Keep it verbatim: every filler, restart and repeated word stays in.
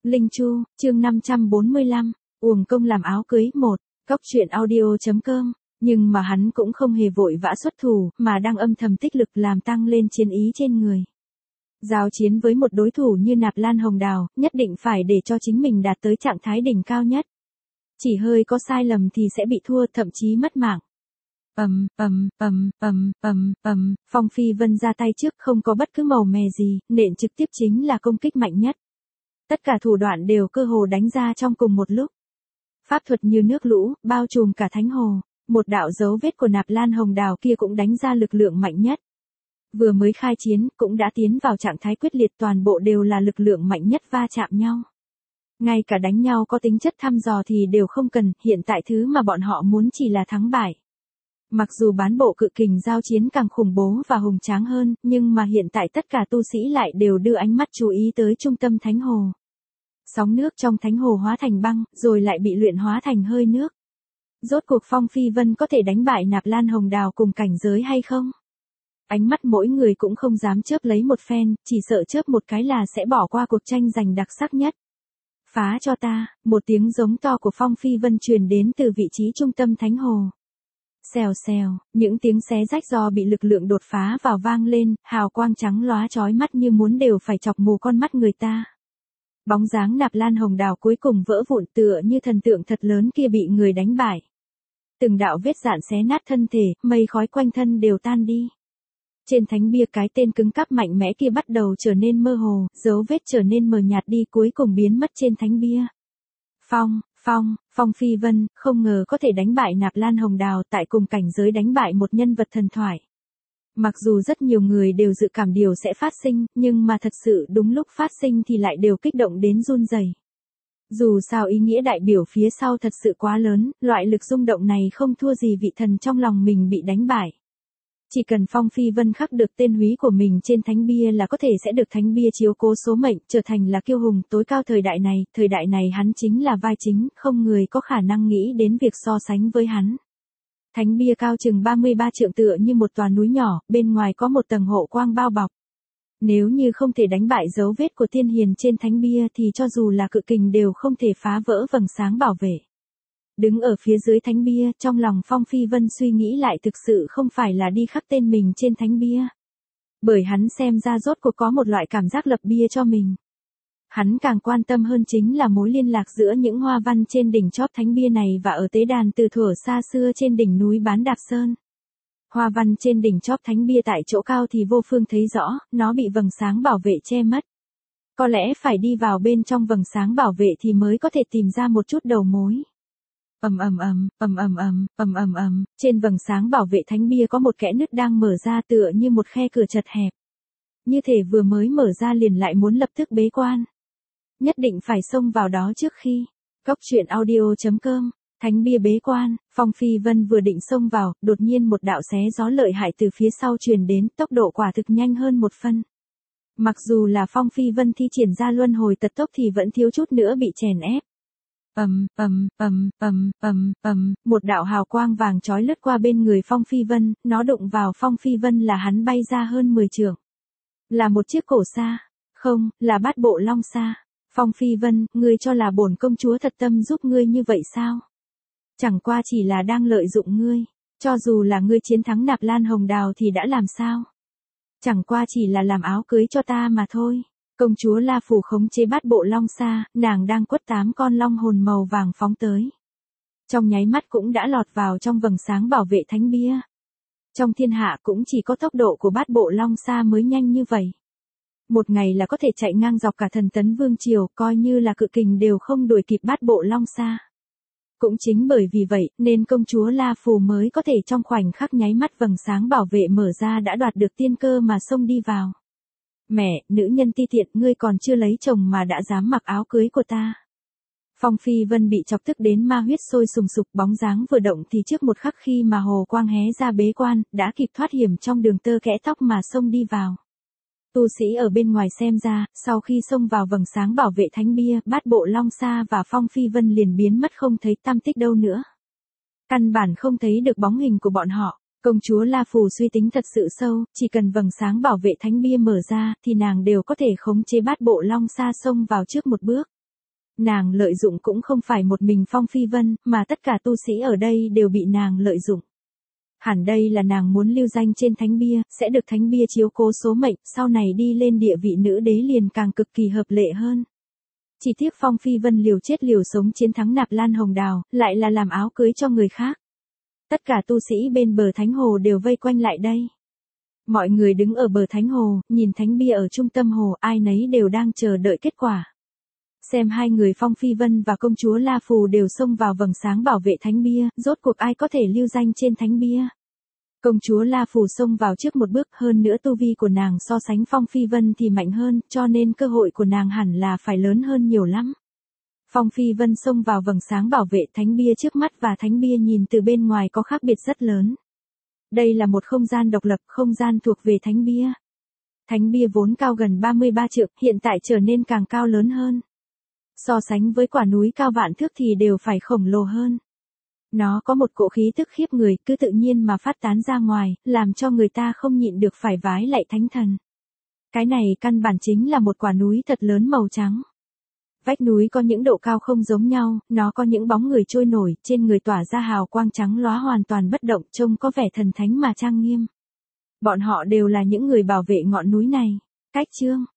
Linh Chu, chương năm trăm bốn mươi lăm, uổng công làm áo cưới một, cóc truyện audio chấm com, nhưng mà hắn cũng không hề vội vã xuất thủ, mà đang âm thầm tích lực làm tăng lên chiến ý trên người. Giao chiến với một đối thủ như Nạp Lan Hồng Đào, nhất định phải để cho chính mình đạt tới trạng thái đỉnh cao nhất. Chỉ hơi có sai lầm thì sẽ bị thua, thậm chí mất mạng. Ầm, ầm, ầm, ầm, ầm, ầm, Phong Phi Vân ra tay trước không có bất cứ màu mè gì, nện trực tiếp chính là công kích mạnh nhất. Tất cả thủ đoạn đều cơ hồ đánh ra trong cùng một lúc. Pháp thuật như nước lũ, bao trùm cả thánh hồ, một đạo dấu vết của Nạp Lan Hồng Đào kia cũng đánh ra lực lượng mạnh nhất. Vừa mới khai chiến, cũng đã tiến vào trạng thái quyết liệt, toàn bộ đều là lực lượng mạnh nhất va chạm nhau. Ngay cả đánh nhau có tính chất thăm dò thì đều không cần, hiện tại thứ mà bọn họ muốn chỉ là thắng bại. Mặc dù bán bộ cự kình giao chiến càng khủng bố và hùng tráng hơn, nhưng mà hiện tại tất cả tu sĩ lại đều đưa ánh mắt chú ý tới trung tâm thánh hồ. Sóng nước trong thánh hồ hóa thành băng, rồi lại bị luyện hóa thành hơi nước. Rốt cuộc Phong Phi Vân có thể đánh bại Nạp Lan Hồng Đào cùng cảnh giới hay không? Ánh mắt mỗi người cũng không dám chớp lấy một phen, chỉ sợ chớp một cái là sẽ bỏ qua cuộc tranh giành đặc sắc nhất. Phá cho ta, một tiếng giống to của Phong Phi Vân truyền đến từ vị trí trung tâm thánh hồ. Xèo xèo, những tiếng xé rách do bị lực lượng đột phá vào vang lên, hào quang trắng lóa chói mắt như muốn đều phải chọc mù con mắt người ta. Bóng dáng Nạp Lan Hồng Đào cuối cùng vỡ vụn tựa như thần tượng thật lớn kia bị người đánh bại. Từng đạo vết dạn xé nát thân thể, mây khói quanh thân đều tan đi. Trên thánh bia cái tên cứng cáp mạnh mẽ kia bắt đầu trở nên mơ hồ, dấu vết trở nên mờ nhạt đi, cuối cùng biến mất trên thánh bia. Phong, Phong, Phong Phi Vân, không ngờ có thể đánh bại Nạp Lan Hồng Đào, tại cùng cảnh giới đánh bại một nhân vật thần thoại. Mặc dù rất nhiều người đều dự cảm điều sẽ phát sinh, nhưng mà thật sự đúng lúc phát sinh thì lại đều kích động đến run rẩy. Dù sao ý nghĩa đại biểu phía sau thật sự quá lớn, loại lực rung động này không thua gì vị thần trong lòng mình bị đánh bại. Chỉ cần Phong Phi Vân khắc được tên húy của mình trên thánh bia là có thể sẽ được thánh bia chiếu cố số mệnh, trở thành là kiêu hùng tối cao thời đại này, thời đại này hắn chính là vai chính, không người có khả năng nghĩ đến việc so sánh với hắn. Thánh bia cao chừng ba mươi ba trượng tựa như một tòa núi nhỏ, bên ngoài có một tầng hộ quang bao bọc. Nếu như không thể đánh bại dấu vết của tiên hiền trên thánh bia thì cho dù là cự kình đều không thể phá vỡ vầng sáng bảo vệ. Đứng ở phía dưới thánh bia, trong lòng Phong Phi Vân suy nghĩ lại thực sự không phải là đi khắc tên mình trên thánh bia. Bởi hắn xem ra rốt cuộc có một loại cảm giác lập bia cho mình. Hắn càng quan tâm hơn chính là mối liên lạc giữa những hoa văn trên đỉnh chóp thánh bia này và ở tế đàn từ thuở xa xưa trên đỉnh núi Bán Đạp Sơn. Hoa văn trên đỉnh chóp thánh bia tại chỗ cao thì vô phương thấy rõ, nó bị vầng sáng bảo vệ che mất. Có lẽ phải đi vào bên trong vầng sáng bảo vệ thì mới có thể tìm ra một chút đầu mối. Ầm ầm ầm, ầm ầm ầm, ầm ầm ầm, trên vầng sáng bảo vệ thánh bia có một kẽ nứt đang mở ra tựa như một khe cửa chật hẹp. Như thể vừa mới mở ra liền lại muốn lập tức bế quan. Nhất định phải xông vào đó trước khi. Cóc truyện audio chấm com, thánh bia bế quan, Phong Phi Vân vừa định xông vào, đột nhiên một đạo xé gió lợi hại từ phía sau truyền đến, tốc độ quả thực nhanh hơn một phân. Mặc dù là Phong Phi Vân thi triển ra luân hồi tật tốc thì vẫn thiếu chút nữa bị chèn ép. Ầm, ầm, ầm, ầm, ầm, ầm, một đạo hào quang vàng chói lướt qua bên người Phong Phi Vân, nó đụng vào Phong Phi Vân là hắn bay ra hơn mười trượng. Là một chiếc cổ sa, không, là bát bộ long sa. Phong Phi Vân, ngươi cho là bổn công chúa thật tâm giúp ngươi như vậy sao? Chẳng qua chỉ là đang lợi dụng ngươi, cho dù là ngươi chiến thắng Nạp Lan Hồng Đào thì đã làm sao? Chẳng qua chỉ là làm áo cưới cho ta mà thôi. Công chúa La Phù khống chế bát bộ long sa, nàng đang quất tám con long hồn màu vàng phóng tới. Trong nháy mắt cũng đã lọt vào trong vầng sáng bảo vệ thánh bia. Trong thiên hạ cũng chỉ có tốc độ của bát bộ long sa mới nhanh như vậy. Một ngày là có thể chạy ngang dọc cả thần tấn vương triều, coi như là cự kình đều không đuổi kịp bát bộ long sa. Cũng chính bởi vì vậy, nên công chúa La Phù mới có thể trong khoảnh khắc nháy mắt vầng sáng bảo vệ mở ra đã đoạt được tiên cơ mà xông đi vào. Mẹ, nữ nhân ti tiện, ngươi còn chưa lấy chồng mà đã dám mặc áo cưới của ta. Phong Phi Vân bị chọc tức đến ma huyết sôi sùng sục, bóng dáng vừa động thì trước một khắc khi mà hồ quang hé ra bế quan, đã kịp thoát hiểm trong đường tơ kẽ tóc mà xông đi vào. Tu sĩ ở bên ngoài xem ra, sau khi xông vào vầng sáng bảo vệ thánh bia, bát bộ long sa và Phong Phi Vân liền biến mất không thấy tăm tích đâu nữa. Căn bản không thấy được bóng hình của bọn họ. Công chúa La Phù suy tính thật sự sâu, chỉ cần vầng sáng bảo vệ thánh bia mở ra, thì nàng đều có thể khống chế bát bộ long sa xông vào trước một bước. Nàng lợi dụng cũng không phải một mình Phong Phi Vân, mà tất cả tu sĩ ở đây đều bị nàng lợi dụng. Hẳn đây là nàng muốn lưu danh trên thánh bia, sẽ được thánh bia chiếu cố số mệnh, sau này đi lên địa vị nữ đế liền càng cực kỳ hợp lệ hơn. Chỉ tiếc Phong Phi Vân liều chết liều sống chiến thắng Nạp Lan Hồng Đào, lại là làm áo cưới cho người khác. Tất cả tu sĩ bên bờ thánh hồ đều vây quanh lại đây. Mọi người đứng ở bờ thánh hồ, nhìn thánh bia ở trung tâm hồ, ai nấy đều đang chờ đợi kết quả. Xem hai người Phong Phi Vân và công chúa La Phù đều xông vào vầng sáng bảo vệ thánh bia, rốt cuộc ai có thể lưu danh trên thánh bia. Công chúa La Phù xông vào trước một bước, hơn nữa tu vi của nàng so sánh Phong Phi Vân thì mạnh hơn, cho nên cơ hội của nàng hẳn là phải lớn hơn nhiều lắm. Phong Phi Vân xông vào vầng sáng bảo vệ thánh bia trước mắt và thánh bia nhìn từ bên ngoài có khác biệt rất lớn. Đây là một không gian độc lập, không gian thuộc về thánh bia. Thánh bia vốn cao gần ba mươi ba trượng, hiện tại trở nên càng cao lớn hơn. So sánh với quả núi cao vạn thước thì đều phải khổng lồ hơn. Nó có một cỗ khí tức khiếp người, cứ tự nhiên mà phát tán ra ngoài, làm cho người ta không nhịn được phải vái lạy thánh thần. Cái này căn bản chính là một quả núi thật lớn màu trắng. Vách núi có những độ cao không giống nhau, nó có những bóng người trôi nổi, trên người tỏa ra hào quang trắng lóa hoàn toàn bất động, trông có vẻ thần thánh mà trang nghiêm. Bọn họ đều là những người bảo vệ ngọn núi này. Cách chương